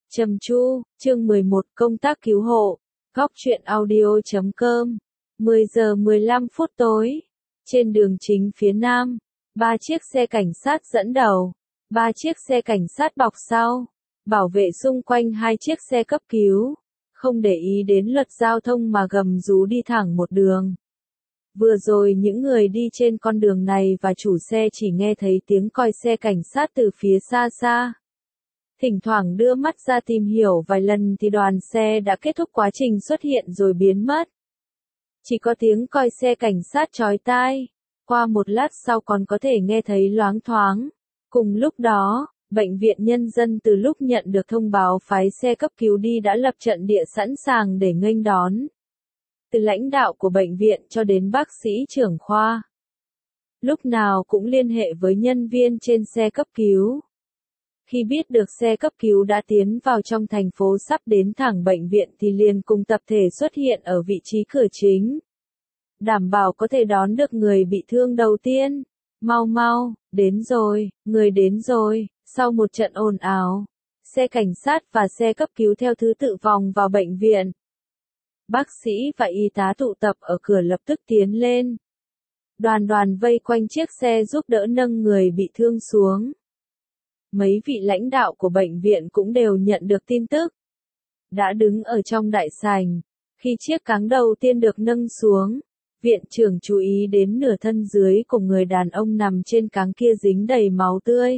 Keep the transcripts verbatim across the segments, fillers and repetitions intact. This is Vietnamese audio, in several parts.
Trầm Chu, chương mười một công tác cứu hộ, góc truyện audio chấm com, mười giờ mười lăm phút tối, trên đường chính phía nam, ba chiếc xe cảnh sát dẫn đầu, ba chiếc xe cảnh sát bọc sau, bảo vệ xung quanh hai chiếc xe cấp cứu, không để ý đến luật giao thông mà gầm rú đi thẳng một đường. Vừa rồi những người đi trên con đường này và chủ xe chỉ nghe thấy tiếng còi xe cảnh sát từ phía xa xa. Thỉnh thoảng đưa mắt ra tìm hiểu vài lần thì đoàn xe đã kết thúc quá trình xuất hiện rồi biến mất. Chỉ có tiếng còi xe cảnh sát chói tai, qua một lát sau còn có thể nghe thấy loáng thoáng. Cùng lúc đó, Bệnh viện Nhân dân từ lúc nhận được thông báo phái xe cấp cứu đi đã lập trận địa sẵn sàng để nghênh đón. Từ lãnh đạo của bệnh viện cho đến bác sĩ trưởng khoa. Lúc nào cũng liên hệ với nhân viên trên xe cấp cứu. Khi biết được xe cấp cứu đã tiến vào trong thành phố sắp đến thẳng bệnh viện thì liền cùng tập thể xuất hiện ở vị trí cửa chính. Đảm bảo có thể đón được người bị thương đầu tiên. Mau mau, đến rồi, người đến rồi. Sau một trận ồn ào, xe cảnh sát và xe cấp cứu theo thứ tự vòng vào bệnh viện. Bác sĩ và y tá tụ tập ở cửa lập tức tiến lên. Đoàn đoàn vây quanh chiếc xe giúp đỡ nâng người bị thương xuống. Mấy vị lãnh đạo của bệnh viện cũng đều nhận được tin tức. Đã đứng ở trong đại sảnh, khi chiếc cáng đầu tiên được nâng xuống, viện trưởng chú ý đến nửa thân dưới của người đàn ông nằm trên cáng kia dính đầy máu tươi.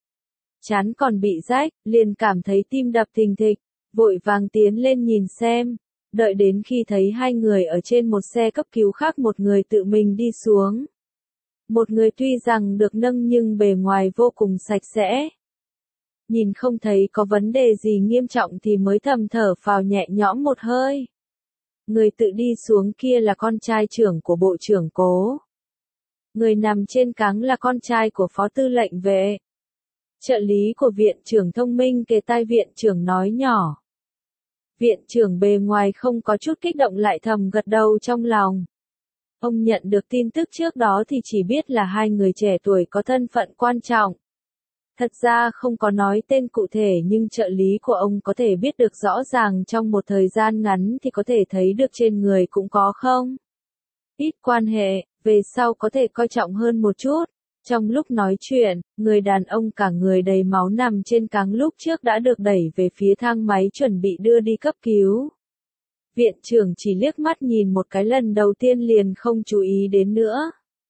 Trán còn bị rách, liền cảm thấy tim đập thình thịch, vội vàng tiến lên nhìn xem, đợi đến khi thấy hai người ở trên một xe cấp cứu khác một người tự mình đi xuống. Một người tuy rằng được nâng nhưng bề ngoài vô cùng sạch sẽ. Nhìn không thấy có vấn đề gì nghiêm trọng thì mới thầm thở phào nhẹ nhõm một hơi. Người tự đi xuống kia là con trai trưởng của bộ trưởng Cố. Người nằm trên cáng là con trai của phó tư lệnh vệ. Trợ lý của viện trưởng thông minh kề tai viện trưởng nói nhỏ. Viện trưởng bề ngoài không có chút kích động lại thầm gật đầu trong lòng. Ông nhận được tin tức trước đó thì chỉ biết là hai người trẻ tuổi có thân phận quan trọng. Thật ra không có nói tên cụ thể nhưng trợ lý của ông có thể biết được rõ ràng trong một thời gian ngắn thì có thể thấy được trên người cũng có không. Ít quan hệ, về sau có thể coi trọng hơn một chút. Trong lúc nói chuyện, người đàn ông cả người đầy máu nằm trên cáng lúc trước đã được đẩy về phía thang máy chuẩn bị đưa đi cấp cứu. Viện trưởng chỉ liếc mắt nhìn một cái lần đầu tiên liền không chú ý đến nữa.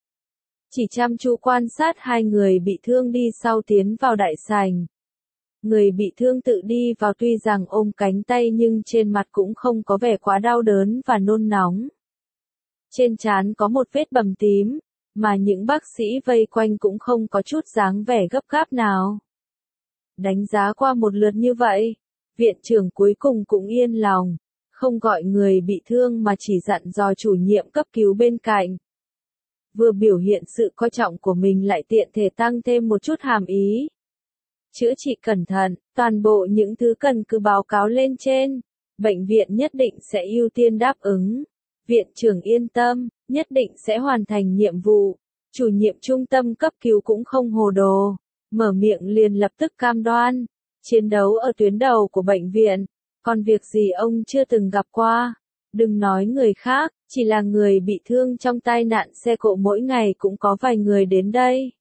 Chỉ chăm chú quan sát hai người bị thương đi sau tiến vào đại sảnh. Người bị thương tự đi vào tuy rằng ôm cánh tay nhưng trên mặt cũng không có vẻ quá đau đớn và nôn nóng. Trên trán có một vết bầm tím, mà những bác sĩ vây quanh cũng không có chút dáng vẻ gấp gáp nào. Đánh giá qua một lượt như vậy, viện trưởng cuối cùng cũng yên lòng, không gọi người bị thương mà chỉ dặn dò chủ nhiệm cấp cứu bên cạnh. Vừa biểu hiện sự coi trọng của mình lại tiện thể tăng thêm một chút hàm ý. Chữa trị cẩn thận, toàn bộ những thứ cần cứ báo cáo lên trên, bệnh viện nhất định sẽ ưu tiên đáp ứng. Viện trưởng yên tâm, nhất định sẽ hoàn thành nhiệm vụ. Chủ nhiệm trung tâm cấp cứu cũng không hồ đồ, mở miệng liền lập tức cam đoan. Chiến đấu ở tuyến đầu của bệnh viện, còn việc gì ông chưa từng gặp qua. Đừng nói người khác, chỉ là người bị thương trong tai nạn xe cộ mỗi ngày cũng có vài người đến đây.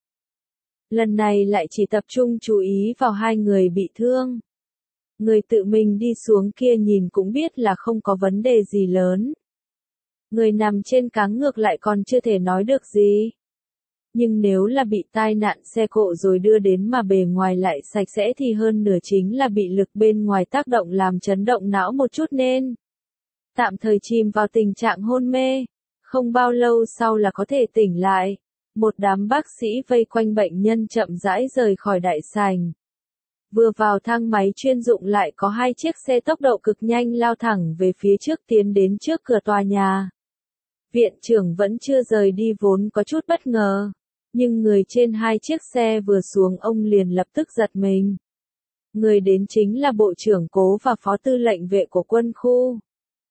Lần này lại chỉ tập trung chú ý vào hai người bị thương. Người tự mình đi xuống kia nhìn cũng biết là không có vấn đề gì lớn. Người nằm trên cáng ngược lại còn chưa thể nói được gì. Nhưng nếu là bị tai nạn xe cộ rồi đưa đến mà bề ngoài lại sạch sẽ thì hơn nửa chính là bị lực bên ngoài tác động làm chấn động não một chút nên tạm thời chìm vào tình trạng hôn mê. Không bao lâu sau là có thể tỉnh lại. Một đám bác sĩ vây quanh bệnh nhân chậm rãi rời khỏi đại sảnh. Vừa vào thang máy chuyên dụng lại có hai chiếc xe tốc độ cực nhanh lao thẳng về phía trước tiến đến trước cửa tòa nhà. Viện trưởng vẫn chưa rời đi vốn có chút bất ngờ. Nhưng người trên hai chiếc xe vừa xuống ông liền lập tức giật mình. Người đến chính là bộ trưởng Cố và phó tư lệnh vệ của quân khu.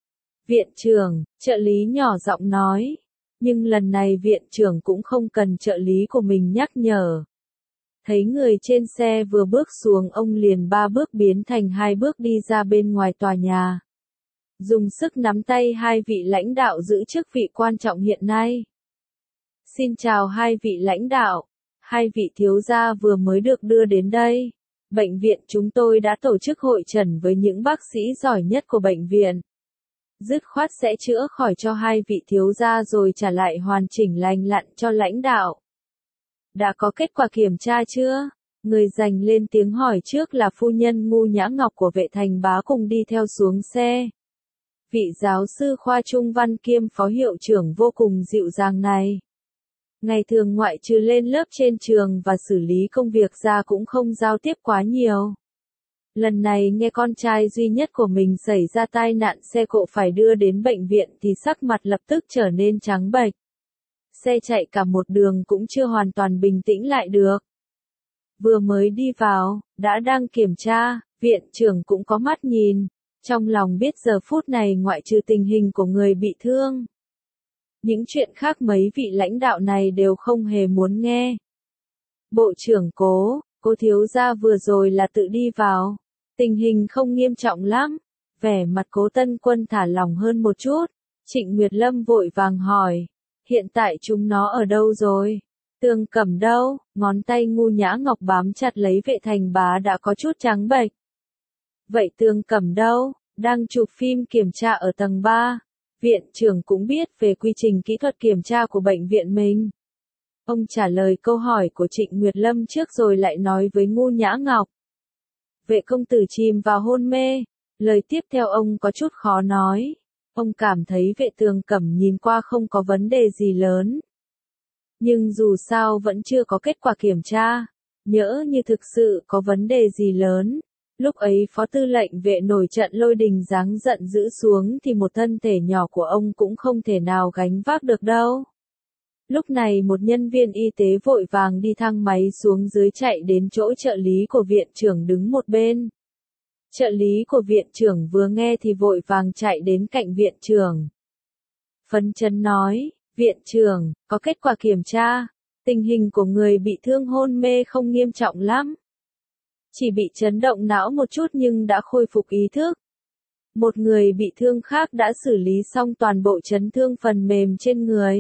Viện trưởng, trợ lý nhỏ giọng nói. Nhưng lần này viện trưởng cũng không cần trợ lý của mình nhắc nhở. Thấy người trên xe vừa bước xuống ông liền ba bước biến thành hai bước đi ra bên ngoài tòa nhà. Dùng sức nắm tay hai vị lãnh đạo giữ chức vị quan trọng hiện nay. Xin chào hai vị lãnh đạo, hai vị thiếu gia vừa mới được đưa đến đây. Bệnh viện chúng tôi đã tổ chức hội chẩn với những bác sĩ giỏi nhất của bệnh viện. Dứt khoát sẽ chữa khỏi cho hai vị thiếu gia rồi trả lại hoàn chỉnh lành lặn cho lãnh đạo. Đã có kết quả kiểm tra chưa? Người giành lên tiếng hỏi trước là phu nhân Ngu Nhã Ngọc của Vệ Thành Bá cùng đi theo xuống xe. Vị giáo sư khoa trung văn kiêm phó hiệu trưởng vô cùng dịu dàng này. Ngày thường ngoại trừ lên lớp trên trường và xử lý công việc ra cũng không giao tiếp quá nhiều. Lần này nghe con trai duy nhất của mình xảy ra tai nạn xe cộ phải đưa đến bệnh viện thì sắc mặt lập tức trở nên trắng bệch. Xe chạy cả một đường cũng chưa hoàn toàn bình tĩnh lại được. Vừa mới đi vào, đã đang kiểm tra, viện trưởng cũng có mắt nhìn. Trong lòng biết giờ phút này ngoại trừ tình hình của người bị thương. Những chuyện khác mấy vị lãnh đạo này đều không hề muốn nghe. Bộ trưởng Cố, Cố thiếu gia vừa rồi là tự đi vào. Tình hình không nghiêm trọng lắm. Vẻ mặt Cố Tân Quân thả lỏng hơn một chút. Trịnh Nguyệt Lâm vội vàng hỏi. Hiện tại chúng nó ở đâu rồi? Tương Cẩm đâu? Ngón tay Ngu Nhã Ngọc bám chặt lấy Vệ Thành Bá đã có chút trắng bệch. Vậy Tương Cẩm đâu? Đang chụp phim kiểm tra ở tầng ba. Viện trưởng cũng biết về quy trình kỹ thuật kiểm tra của bệnh viện mình. Ông trả lời câu hỏi của Trịnh Nguyệt Lâm trước rồi lại nói với Ngu Nhã Ngọc. Vệ công tử chìm vào hôn mê. Lời tiếp theo ông có chút khó nói. Ông cảm thấy Vệ Tường Cẩm nhìn qua không có vấn đề gì lớn. Nhưng dù sao vẫn chưa có kết quả kiểm tra. Nhỡ như thực sự có vấn đề gì lớn. Lúc ấy phó tư lệnh vệ nổi trận lôi đình giáng giận dữ xuống thì một thân thể nhỏ của ông cũng không thể nào gánh vác được đâu. Lúc này một nhân viên y tế vội vàng đi thang máy xuống dưới chạy đến chỗ trợ lý của viện trưởng đứng một bên. Trợ lý của viện trưởng vừa nghe thì vội vàng chạy đến cạnh viện trưởng. Phấn chấn nói, viện trưởng, có kết quả kiểm tra, tình hình của người bị thương hôn mê không nghiêm trọng lắm. Chỉ bị chấn động não một chút nhưng đã khôi phục ý thức. Một người bị thương khác đã xử lý xong toàn bộ chấn thương phần mềm trên người.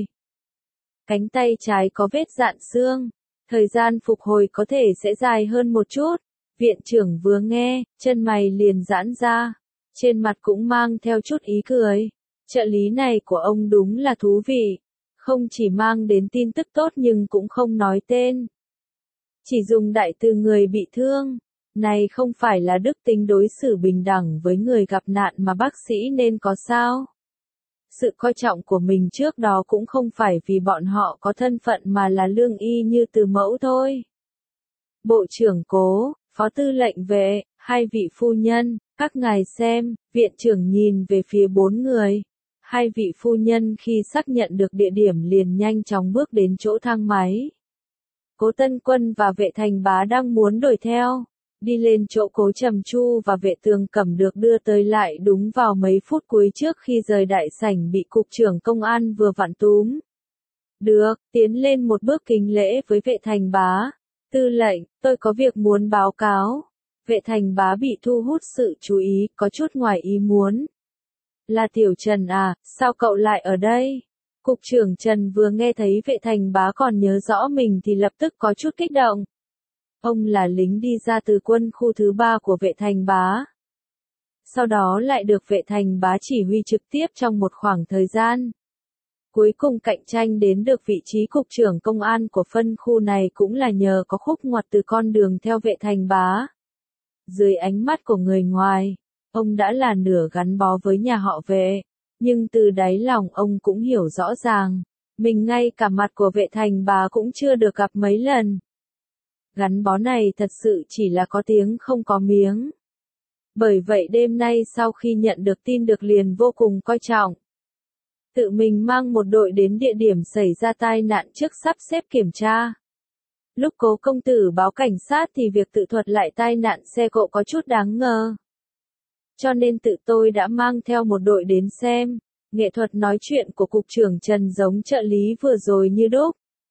Cánh tay trái có vết rạn xương. Thời gian phục hồi có thể sẽ dài hơn một chút. Viện trưởng vừa nghe, chân mày liền giãn ra. Trên mặt cũng mang theo chút ý cười. Trợ lý này của ông đúng là thú vị. Không chỉ mang đến tin tức tốt nhưng cũng không nói tên. Chỉ dùng đại từ người bị thương. Này không phải là đức tính đối xử bình đẳng với người gặp nạn mà bác sĩ nên có sao? Sự coi trọng của mình trước đó cũng không phải vì bọn họ có thân phận mà là lương y như từ mẫu thôi. Bộ trưởng Cố, phó tư lệnh vệ, hai vị phu nhân, các ngài xem, viện trưởng nhìn về phía bốn người. Hai vị phu nhân khi xác nhận được địa điểm liền nhanh chóng bước đến chỗ thang máy. Cố Tân Quân và Vệ Thành Bá đang muốn đuổi theo. Đi lên chỗ Cố Trầm Chu và Vệ Tường Cẩm được đưa tới lại đúng vào mấy phút cuối trước khi rời đại sảnh bị cục trưởng công an vừa vặn túm. Được, tiến lên một bước kính lễ với Vệ Thành Bá. Tư lệnh, tôi có việc muốn báo cáo. Vệ Thành Bá bị thu hút sự chú ý, có chút ngoài ý muốn. Là Tiểu Trần à, sao cậu lại ở đây? Cục trưởng Trần vừa nghe thấy Vệ Thành Bá còn nhớ rõ mình thì lập tức có chút kích động. Ông là lính đi ra từ quân khu thứ ba của Vệ Thành Bá. Sau đó lại được Vệ Thành Bá chỉ huy trực tiếp trong một khoảng thời gian. Cuối cùng cạnh tranh đến được vị trí cục trưởng công an của phân khu này cũng là nhờ có khúc ngoặt từ con đường theo Vệ Thành Bá. Dưới ánh mắt của người ngoài, ông đã là nửa gắn bó với nhà họ Vệ, nhưng từ đáy lòng ông cũng hiểu rõ ràng, mình ngay cả mặt của Vệ Thành Bá cũng chưa được gặp mấy lần. Gắn bó này thật sự chỉ là có tiếng không có miếng. Bởi vậy đêm nay sau khi nhận được tin được liền vô cùng coi trọng. Tự mình mang một đội đến địa điểm xảy ra tai nạn trước sắp xếp kiểm tra. Lúc Cố công tử báo cảnh sát thì việc tự thuật lại tai nạn xe cộ có chút đáng ngờ. Cho nên tự tôi đã mang theo một đội đến xem. Nghệ thuật nói chuyện của cục trưởng Trần giống trợ lý vừa rồi như đúc.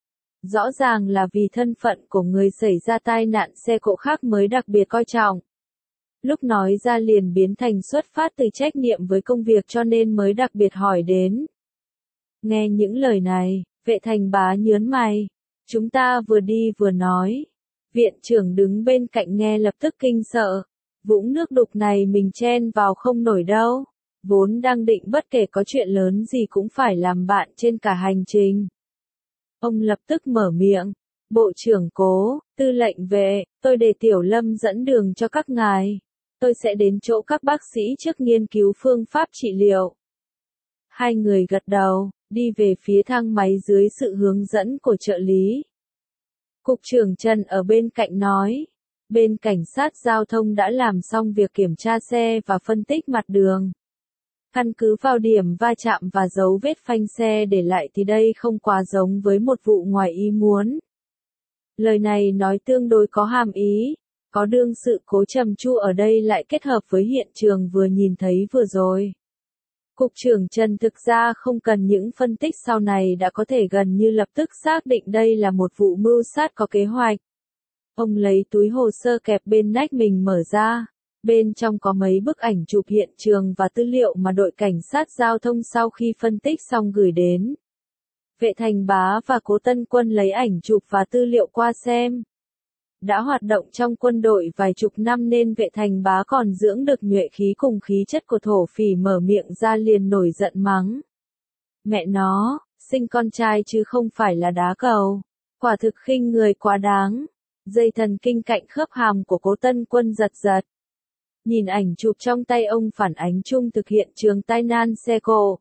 Rõ ràng là vì thân phận của người xảy ra tai nạn xe cộ khác mới đặc biệt coi trọng. Lúc nói ra liền biến thành xuất phát từ trách nhiệm với công việc cho nên mới đặc biệt hỏi đến. Nghe những lời này, Vệ Thành Bá nhớn mày. Chúng ta vừa đi vừa nói. Viện trưởng đứng bên cạnh nghe lập tức kinh sợ. Vũng nước đục này mình chen vào không nổi đâu. Vốn đang định bất kể có chuyện lớn gì cũng phải làm bạn trên cả hành trình. Ông lập tức mở miệng. Bộ trưởng Cố, tư lệnh vệ, tôi để Tiểu Lâm dẫn đường cho các ngài. Tôi sẽ đến chỗ các bác sĩ trước nghiên cứu phương pháp trị liệu. Hai người gật đầu, đi về phía thang máy dưới sự hướng dẫn của trợ lý. Cục trưởng Trần ở bên cạnh nói, bên cảnh sát giao thông đã làm xong việc kiểm tra xe và phân tích mặt đường. Căn cứ vào điểm va chạm và dấu vết phanh xe để lại thì đây không quá giống với một vụ ngoài ý muốn. Lời này nói tương đối có hàm ý, có đương sự Cố Trầm Chu ở đây lại kết hợp với hiện trường vừa nhìn thấy vừa rồi. Cục trưởng Trần thực ra không cần những phân tích sau này đã có thể gần như lập tức xác định đây là một vụ mưu sát có kế hoạch. Ông lấy túi hồ sơ kẹp bên nách mình mở ra, bên trong có mấy bức ảnh chụp hiện trường và tư liệu mà đội cảnh sát giao thông sau khi phân tích xong gửi đến. Vệ Thành Bá và Cố Tân Quân lấy ảnh chụp và tư liệu qua xem. Đã hoạt động trong quân đội vài chục năm nên Vệ Thành Bá còn dưỡng được nhuệ khí cùng khí chất của thổ phỉ, mở miệng ra liền nổi giận mắng. Mẹ nó, sinh con trai chứ không phải là đá cầu. Quả thực khinh người quá đáng. Dây thần kinh cạnh khớp hàm của Cố Tân Quân giật giật. Nhìn ảnh chụp trong tay ông phản ánh chung thực hiện trường tai nạn xe cộ.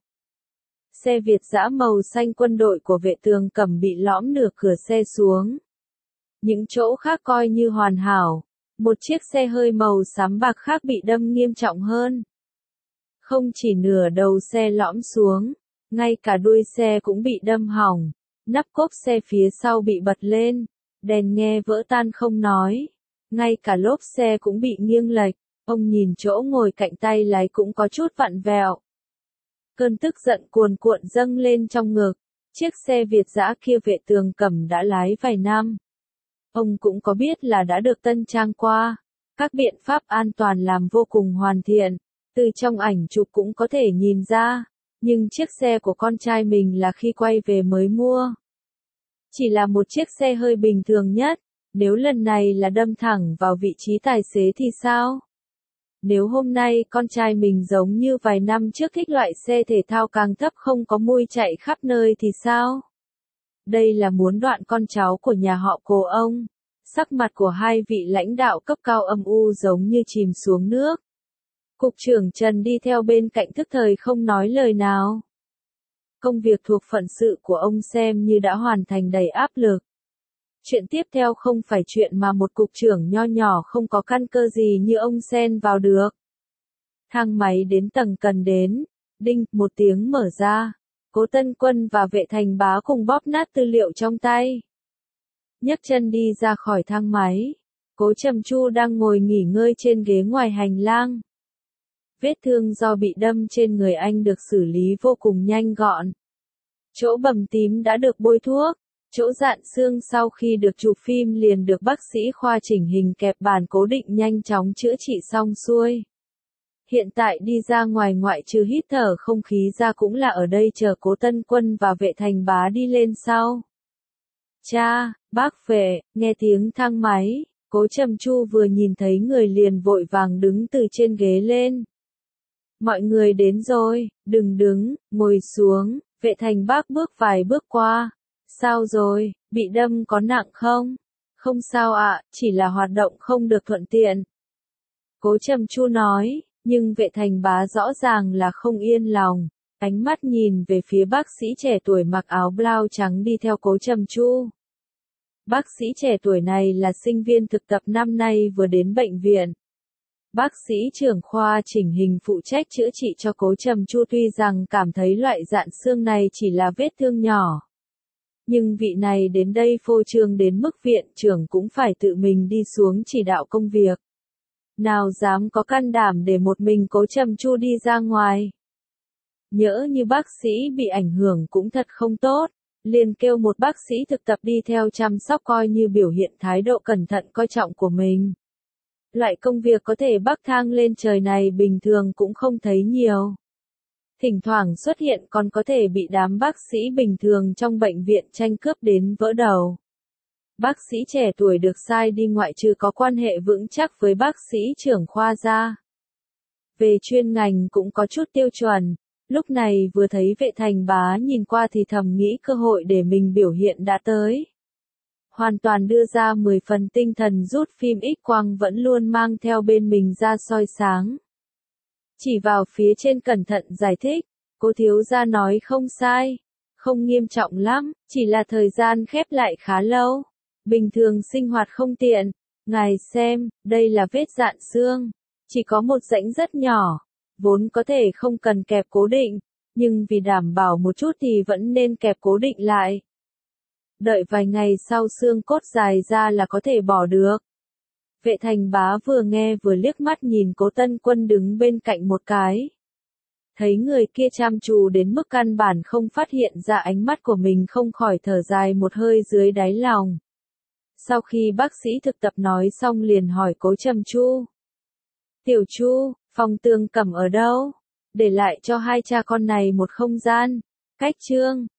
Xe Việt dã màu xanh quân đội của Vệ Tường Cẩm bị lõm nửa cửa xe xuống. Những chỗ khác coi như hoàn hảo. Một chiếc xe hơi màu xám bạc khác bị đâm nghiêm trọng hơn. Không chỉ nửa đầu xe lõm xuống, ngay cả đuôi xe cũng bị đâm hỏng. Nắp cốp xe phía sau bị bật lên, đèn nghe vỡ tan không nói. Ngay cả lốp xe cũng bị nghiêng lệch. Ông nhìn chỗ ngồi cạnh tay lái cũng có chút vặn vẹo. Cơn tức giận cuồn cuộn dâng lên trong ngực. Chiếc xe Việt dã kia Vệ Tường Cẩm đã lái vài năm. Ông cũng có biết là đã được tân trang qua. Các biện pháp an toàn làm vô cùng hoàn thiện. Từ trong ảnh chụp cũng có thể nhìn ra. Nhưng chiếc xe của con trai mình là khi quay về mới mua. Chỉ là một chiếc xe hơi bình thường nhất. Nếu lần này là đâm thẳng vào vị trí tài xế thì sao? Nếu hôm nay con trai mình giống như vài năm trước thích loại xe thể thao càng thấp không có mui chạy khắp nơi thì sao? Đây là muốn đoạn con cháu của nhà họ Cố ông. Sắc mặt của hai vị lãnh đạo cấp cao âm u giống như chìm xuống nước. Cục trưởng Trần đi theo bên cạnh thức thời không nói lời nào. Công việc thuộc phận sự của ông xem như đã hoàn thành đầy áp lực. Chuyện tiếp theo không phải chuyện mà một cục trưởng nho nhỏ không có căn cơ gì như ông xen vào được. Thang máy đến tầng cần đến, đinh, một tiếng mở ra. Cố Tân Quân và Vệ Thành Bá cùng bóp nát tư liệu trong tay. Nhấc chân đi ra khỏi thang máy. Cố Trầm Chu đang ngồi nghỉ ngơi trên ghế ngoài hành lang. Vết thương do bị đâm trên người anh được xử lý vô cùng nhanh gọn. Chỗ bầm tím đã được bôi thuốc. Chỗ dạn xương sau khi được chụp phim liền được bác sĩ khoa chỉnh hình kẹp bàn cố định nhanh chóng chữa trị xong xuôi. Hiện tại đi ra ngoài ngoại trừ hít thở không khí ra cũng là ở đây chờ Cố Tân Quân và Vệ Thành Bá đi lên sau. Cha, bác Vệ, nghe tiếng thang máy, Cố Trầm Chu vừa nhìn thấy người liền vội vàng đứng từ trên ghế lên. Mọi người đến rồi, đừng đứng, ngồi xuống. Vệ Thành Bác bước vài bước qua. Sao rồi, bị đâm có nặng không? Không sao ạ, à, chỉ là hoạt động không được thuận tiện. Cố Trầm Chu nói, nhưng Vệ Thành Bá rõ ràng là không yên lòng. Ánh mắt nhìn về phía bác sĩ trẻ tuổi mặc áo blau trắng đi theo Cố Trầm Chu. Bác sĩ trẻ tuổi này là sinh viên thực tập năm nay vừa đến bệnh viện. Bác sĩ trưởng khoa chỉnh hình phụ trách chữa trị cho Cố Trầm Chu tuy rằng cảm thấy loại dạn xương này chỉ là vết thương nhỏ. Nhưng vị này đến đây phô trương đến mức viện trưởng cũng phải tự mình đi xuống chỉ đạo công việc. Nào dám có can đảm để một mình Cố Trầm Chu đi ra ngoài. Nhỡ như bác sĩ bị ảnh hưởng cũng thật không tốt. liền kêu một bác sĩ thực tập đi theo chăm sóc coi như biểu hiện thái độ cẩn thận coi trọng của mình. Loại công việc có thể bắc thang lên trời này bình thường cũng không thấy nhiều. Thỉnh thoảng xuất hiện còn có thể bị đám bác sĩ bình thường trong bệnh viện tranh cướp đến vỡ đầu. Bác sĩ trẻ tuổi được sai đi ngoại trừ có quan hệ vững chắc với bác sĩ trưởng khoa ra. Về chuyên ngành cũng có chút tiêu chuẩn, lúc này vừa thấy Vệ Thành Bá nhìn qua thì thầm nghĩ cơ hội để mình biểu hiện đã tới. Hoàn toàn đưa ra mười phần tinh thần rút phim X-quang vẫn luôn mang theo bên mình ra soi sáng. Chỉ vào phía trên cẩn thận giải thích, Cố thiếu gia nói không sai, không nghiêm trọng lắm, chỉ là thời gian khép lại khá lâu. Bình thường sinh hoạt không tiện, ngài xem, đây là vết dạn xương, chỉ có một rãnh rất nhỏ, vốn có thể không cần kẹp cố định, nhưng vì đảm bảo một chút thì vẫn nên kẹp cố định lại. Đợi vài ngày sau xương cốt dài ra là có thể bỏ được. Vệ Thành Bá vừa nghe vừa liếc mắt nhìn Cố Tân Quân đứng bên cạnh một cái. Thấy người kia chăm chú đến mức căn bản không phát hiện ra ánh mắt của mình không khỏi thở dài một hơi dưới đáy lòng. Sau khi bác sĩ thực tập nói xong liền hỏi Cố Trầm Chu. Tiểu Chu, phòng Tường Cẩm ở đâu? Để lại cho hai cha con này một không gian, cách Trương,